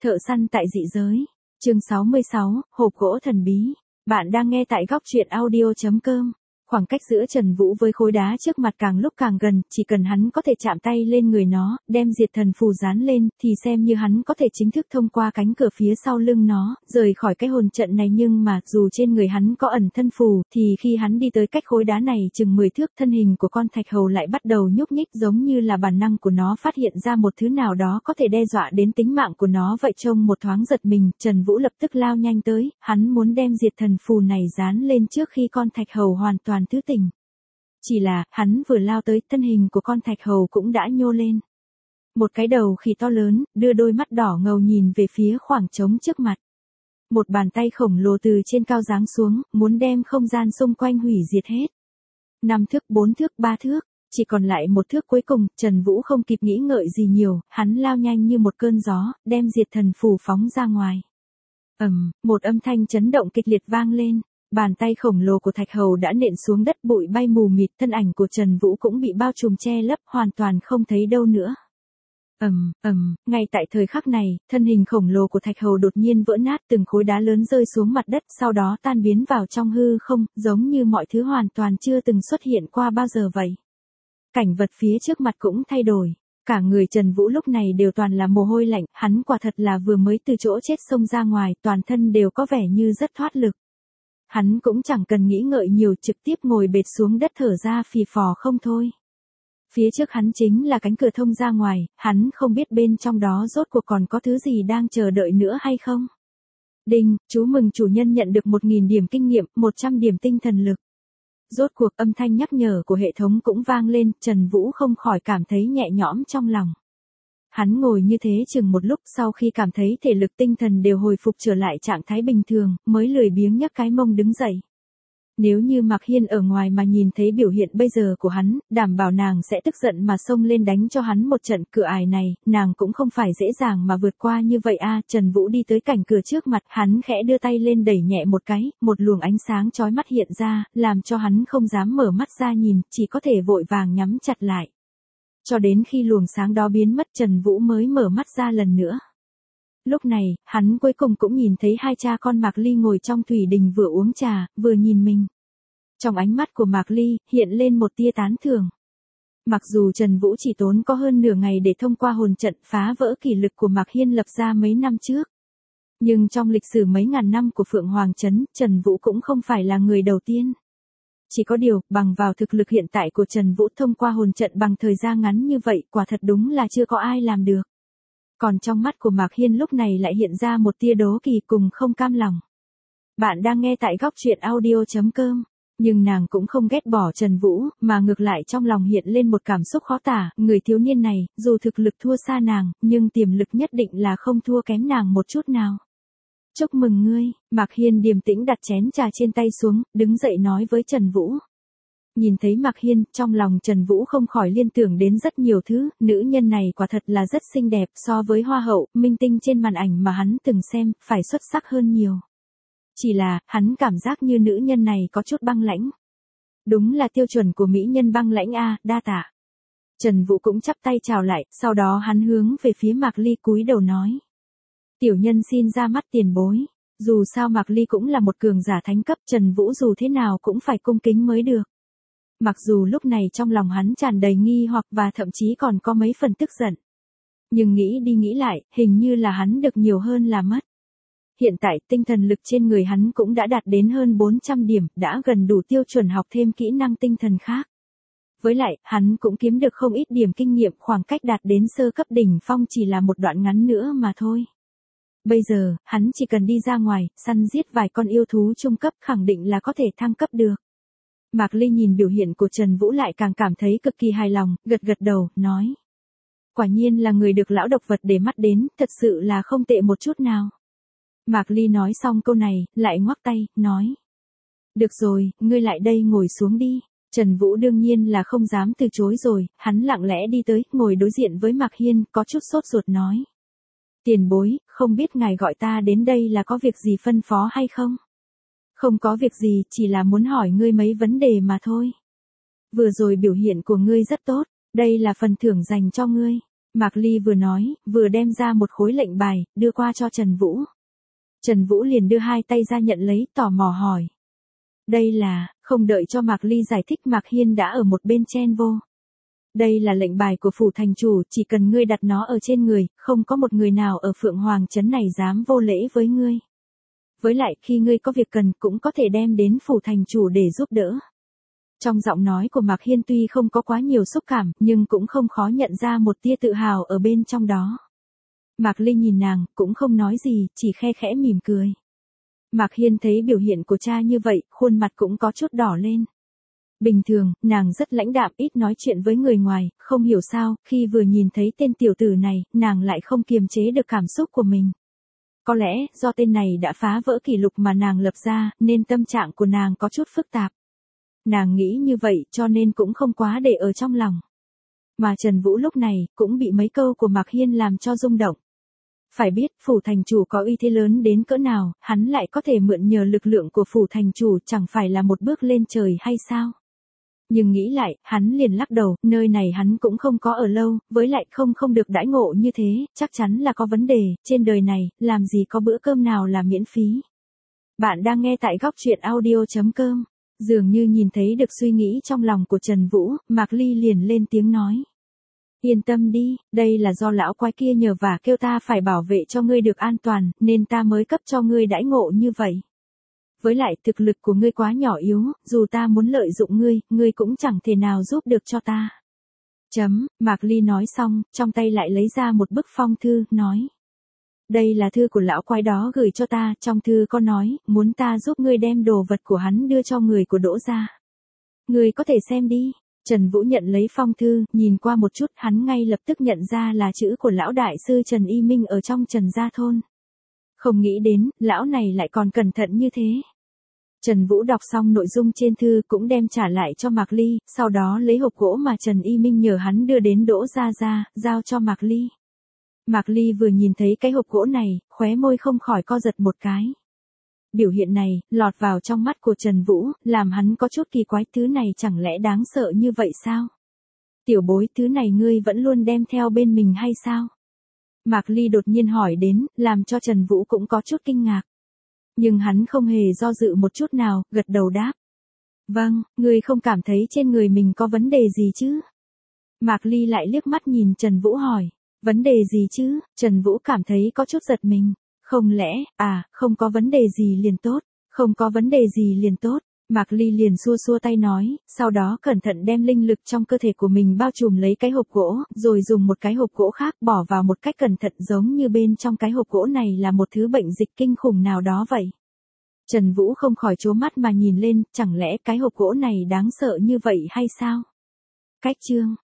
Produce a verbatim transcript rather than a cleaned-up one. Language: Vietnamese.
Thợ săn tại dị giới. Chương sáu mươi sáu, hộp gỗ thần bí. Bạn đang nghe tại góc truyện audio chấm com. Khoảng cách giữa Trần Vũ với khối đá trước mặt càng lúc càng gần, chỉ cần hắn có thể chạm tay lên người nó, đem diệt thần phù dán lên, thì xem như hắn có thể chính thức thông qua cánh cửa phía sau lưng nó, rời khỏi cái hồn trận này. Nhưng mà, dù trên người hắn có ẩn thân phù, thì khi hắn đi tới cách khối đá này chừng mười thước, thân hình của con thạch hầu lại bắt đầu nhúc nhích, giống như là bản năng của nó phát hiện ra một thứ nào đó có thể đe dọa đến tính mạng của nó vậy. Trông một thoáng giật mình, Trần Vũ lập tức lao nhanh tới, hắn muốn đem diệt thần phù này dán lên trước khi con thạch hầu hoàn toàn thứ tỉnh. Chỉ là, hắn vừa lao tới, thân hình của con thạch hầu cũng đã nhô lên. Một cái đầu khỉ to lớn, đưa đôi mắt đỏ ngầu nhìn về phía khoảng trống trước mặt. Một bàn tay khổng lồ từ trên cao giáng xuống, muốn đem không gian xung quanh hủy diệt hết. Năm thước, bốn thước, ba thước, chỉ còn lại một thước cuối cùng. Trần Vũ không kịp nghĩ ngợi gì nhiều, hắn lao nhanh như một cơn gió, đem diệt thần phù phóng ra ngoài. Ầm, một âm thanh chấn động kịch liệt vang lên. Bàn tay khổng lồ của thạch hầu đã nện xuống đất, bụi bay mù mịt, thân ảnh của Trần Vũ cũng bị bao trùm che lấp, hoàn toàn không thấy đâu nữa. Ầm, ầm, ngay tại thời khắc này, thân hình khổng lồ của thạch hầu đột nhiên vỡ nát, từng khối đá lớn rơi xuống mặt đất, sau đó tan biến vào trong hư không, giống như mọi thứ hoàn toàn chưa từng xuất hiện qua bao giờ vậy. Cảnh vật phía trước mặt cũng thay đổi. Cả người Trần Vũ lúc này đều toàn là mồ hôi lạnh, hắn quả thật là vừa mới từ chỗ chết xông ra ngoài, toàn thân đều có vẻ như rất thoát lực. Hắn cũng chẳng cần nghĩ ngợi nhiều, trực tiếp ngồi bệt xuống đất thở ra phì phò không thôi. Phía trước hắn chính là cánh cửa thông ra ngoài, hắn không biết bên trong đó rốt cuộc còn có thứ gì đang chờ đợi nữa hay không. Đinh, chú mừng chủ nhân nhận được một nghìn điểm kinh nghiệm, một trăm điểm tinh thần lực. Rốt cuộc âm thanh nhắc nhở của hệ thống cũng vang lên, Trần Vũ không khỏi cảm thấy nhẹ nhõm trong lòng. Hắn ngồi như thế chừng một lúc, sau khi cảm thấy thể lực tinh thần đều hồi phục trở lại trạng thái bình thường, mới lười biếng nhấc cái mông đứng dậy. Nếu như Mạc Hiên ở ngoài mà nhìn thấy biểu hiện bây giờ của hắn, đảm bảo nàng sẽ tức giận mà xông lên đánh cho hắn một trận. Cửa ải này, nàng cũng không phải dễ dàng mà vượt qua như vậy a. Trần Vũ đi tới cảnh cửa trước mặt, hắn khẽ đưa tay lên đẩy nhẹ một cái, một luồng ánh sáng chói mắt hiện ra, làm cho hắn không dám mở mắt ra nhìn, chỉ có thể vội vàng nhắm chặt lại. Cho đến khi luồng sáng đó biến mất, Trần Vũ mới mở mắt ra lần nữa. Lúc này, hắn cuối cùng cũng nhìn thấy hai cha con Mạc Ly ngồi trong thủy đình vừa uống trà, vừa nhìn mình. Trong ánh mắt của Mạc Ly, hiện lên một tia tán thưởng. Mặc dù Trần Vũ chỉ tốn có hơn nửa ngày để thông qua hồn trận phá vỡ kỷ lực của Mạc Hiên lập ra mấy năm trước. Nhưng trong lịch sử mấy ngàn năm của Phượng Hoàng Trấn, Trần Vũ cũng không phải là người đầu tiên. Chỉ có điều, bằng vào thực lực hiện tại của Trần Vũ thông qua hồn trận bằng thời gian ngắn như vậy, quả thật đúng là chưa có ai làm được. Còn trong mắt của Mạc Hiên lúc này lại hiện ra một tia đố kỵ cùng không cam lòng. Bạn đang nghe tại góc truyện audio chấm com. Nhưng nàng cũng không ghét bỏ Trần Vũ, mà ngược lại trong lòng hiện lên một cảm xúc khó tả. Người thiếu niên này, dù thực lực thua xa nàng, nhưng tiềm lực nhất định là không thua kém nàng một chút nào. Chúc mừng ngươi. Mạc Hiên điềm tĩnh đặt chén trà trên tay xuống, đứng dậy nói với Trần Vũ. Nhìn thấy Mạc Hiên, trong lòng Trần Vũ không khỏi liên tưởng đến rất nhiều thứ, nữ nhân này quả thật là rất xinh đẹp, so với hoa hậu, minh tinh trên màn ảnh mà hắn từng xem, phải xuất sắc hơn nhiều. Chỉ là, hắn cảm giác như nữ nhân này có chút băng lãnh. Đúng là tiêu chuẩn của mỹ nhân băng lãnh a, đa tạ. Trần Vũ cũng chắp tay chào lại, sau đó hắn hướng về phía Mạc Ly cúi đầu nói. Tiểu nhân xin ra mắt tiền bối. Dù sao Mạc Ly cũng là một cường giả thánh cấp, Trần Vũ dù thế nào cũng phải cung kính mới được. Mặc dù lúc này trong lòng hắn tràn đầy nghi hoặc và thậm chí còn có mấy phần tức giận. Nhưng nghĩ đi nghĩ lại, hình như là hắn được nhiều hơn là mất. Hiện tại tinh thần lực trên người hắn cũng đã đạt đến hơn bốn trăm điểm, đã gần đủ tiêu chuẩn học thêm kỹ năng tinh thần khác. Với lại, hắn cũng kiếm được không ít điểm kinh nghiệm, khoảng cách đạt đến sơ cấp đỉnh phong chỉ là một đoạn ngắn nữa mà thôi. Bây giờ, hắn chỉ cần đi ra ngoài, săn giết vài con yêu thú trung cấp khẳng định là có thể thăng cấp được. Mạc Ly nhìn biểu hiện của Trần Vũ lại càng cảm thấy cực kỳ hài lòng, gật gật đầu, nói. Quả nhiên là người được lão độc vật để mắt đến, thật sự là không tệ một chút nào. Mạc Ly nói xong câu này, lại ngoắc tay, nói. Được rồi, ngươi lại đây ngồi xuống đi. Trần Vũ đương nhiên là không dám từ chối rồi, hắn lặng lẽ đi tới, ngồi đối diện với Mạc Hiên, có chút sốt ruột nói. Tiền bối, không biết ngài gọi ta đến đây là có việc gì phân phó hay không? Không có việc gì, chỉ là muốn hỏi ngươi mấy vấn đề mà thôi. Vừa rồi biểu hiện của ngươi rất tốt, đây là phần thưởng dành cho ngươi. Mạc Ly vừa nói, vừa đem ra một khối lệnh bài, đưa qua cho Trần Vũ. Trần Vũ liền đưa hai tay ra nhận lấy, tò mò hỏi. Đây là, không đợi cho Mạc Ly giải thích Mạc Hiên đã ở một bên chen vô. Đây là lệnh bài của phủ thành chủ, chỉ cần ngươi đặt nó ở trên người, không có một người nào ở Phượng Hoàng Trấn này dám vô lễ với ngươi. Với lại khi ngươi có việc cần cũng có thể đem đến phủ thành chủ để giúp đỡ. Trong giọng nói của Mạc Hiên tuy không có quá nhiều xúc cảm, nhưng cũng không khó nhận ra một tia tự hào ở bên trong đó. Mạc Ly nhìn nàng, cũng không nói gì, chỉ khe khẽ mỉm cười. Mạc Hiên thấy biểu hiện của cha như vậy, khuôn mặt cũng có chút đỏ lên. Bình thường, nàng rất lãnh đạm, ít nói chuyện với người ngoài, không hiểu sao, khi vừa nhìn thấy tên tiểu tử này, nàng lại không kiềm chế được cảm xúc của mình. Có lẽ, do tên này đã phá vỡ kỷ lục mà nàng lập ra, nên tâm trạng của nàng có chút phức tạp. Nàng nghĩ như vậy, cho nên cũng không quá để ở trong lòng. Mà Trần Vũ lúc này, cũng bị mấy câu của Mạc Hiên làm cho rung động. Phải biết, phủ thành chủ có uy thế lớn đến cỡ nào, hắn lại có thể mượn nhờ lực lượng của phủ thành chủ, chẳng phải là một bước lên trời hay sao? Nhưng nghĩ lại, hắn liền lắc đầu, nơi này hắn cũng không có ở lâu, với lại không không được đãi ngộ như thế, chắc chắn là có vấn đề, trên đời này, làm gì có bữa cơm nào là miễn phí. Bạn đang nghe tại góc truyện audio chấm com. Dường như nhìn thấy được suy nghĩ trong lòng của Trần Vũ, Mạc Ly liền lên tiếng nói. Yên tâm đi, đây là do lão quái kia nhờ vả kêu ta phải bảo vệ cho ngươi được an toàn, nên ta mới cấp cho ngươi đãi ngộ như vậy. Với lại thực lực của ngươi quá nhỏ yếu, dù ta muốn lợi dụng ngươi, ngươi cũng chẳng thể nào giúp được cho ta. Chấm, Mạc Ly nói xong, trong tay lại lấy ra một bức phong thư, nói. Đây là thư của lão quái đó gửi cho ta, trong thư có nói, muốn ta giúp ngươi đem đồ vật của hắn đưa cho người của Đỗ gia. Ngươi có thể xem đi. Trần Vũ nhận lấy phong thư, nhìn qua một chút, hắn ngay lập tức nhận ra là chữ của lão đại sư Trần Y Minh ở trong Trần Gia Thôn. Không nghĩ đến, lão này lại còn cẩn thận như thế. Trần Vũ đọc xong nội dung trên thư cũng đem trả lại cho Mạc Ly, sau đó lấy hộp gỗ mà Trần Y Minh nhờ hắn đưa đến Đỗ Gia ra, giao cho Mạc Ly. Mạc Ly vừa nhìn thấy cái hộp gỗ này, khóe môi không khỏi co giật một cái. Biểu hiện này, lọt vào trong mắt của Trần Vũ, làm hắn có chút kỳ quái, thứ này chẳng lẽ đáng sợ như vậy sao? Tiểu bối, thứ này ngươi vẫn luôn đem theo bên mình hay sao? Mạc Ly đột nhiên hỏi đến, làm cho Trần Vũ cũng có chút kinh ngạc. Nhưng hắn không hề do dự một chút nào, gật đầu đáp. Vâng, ngươi không cảm thấy trên người mình có vấn đề gì chứ? Mạc Ly lại liếc mắt nhìn Trần Vũ hỏi. Vấn đề gì chứ? Trần Vũ cảm thấy có chút giật mình. Không lẽ, à, không có vấn đề gì liền tốt, không có vấn đề gì liền tốt. Mạc Ly liền xua xua tay nói, sau đó cẩn thận đem linh lực trong cơ thể của mình bao trùm lấy cái hộp gỗ, rồi dùng một cái hộp gỗ khác bỏ vào một cách cẩn thận giống như bên trong cái hộp gỗ này là một thứ bệnh dịch kinh khủng nào đó vậy. Trần Vũ không khỏi trố mắt mà nhìn lên, chẳng lẽ cái hộp gỗ này đáng sợ như vậy hay sao? Cách chương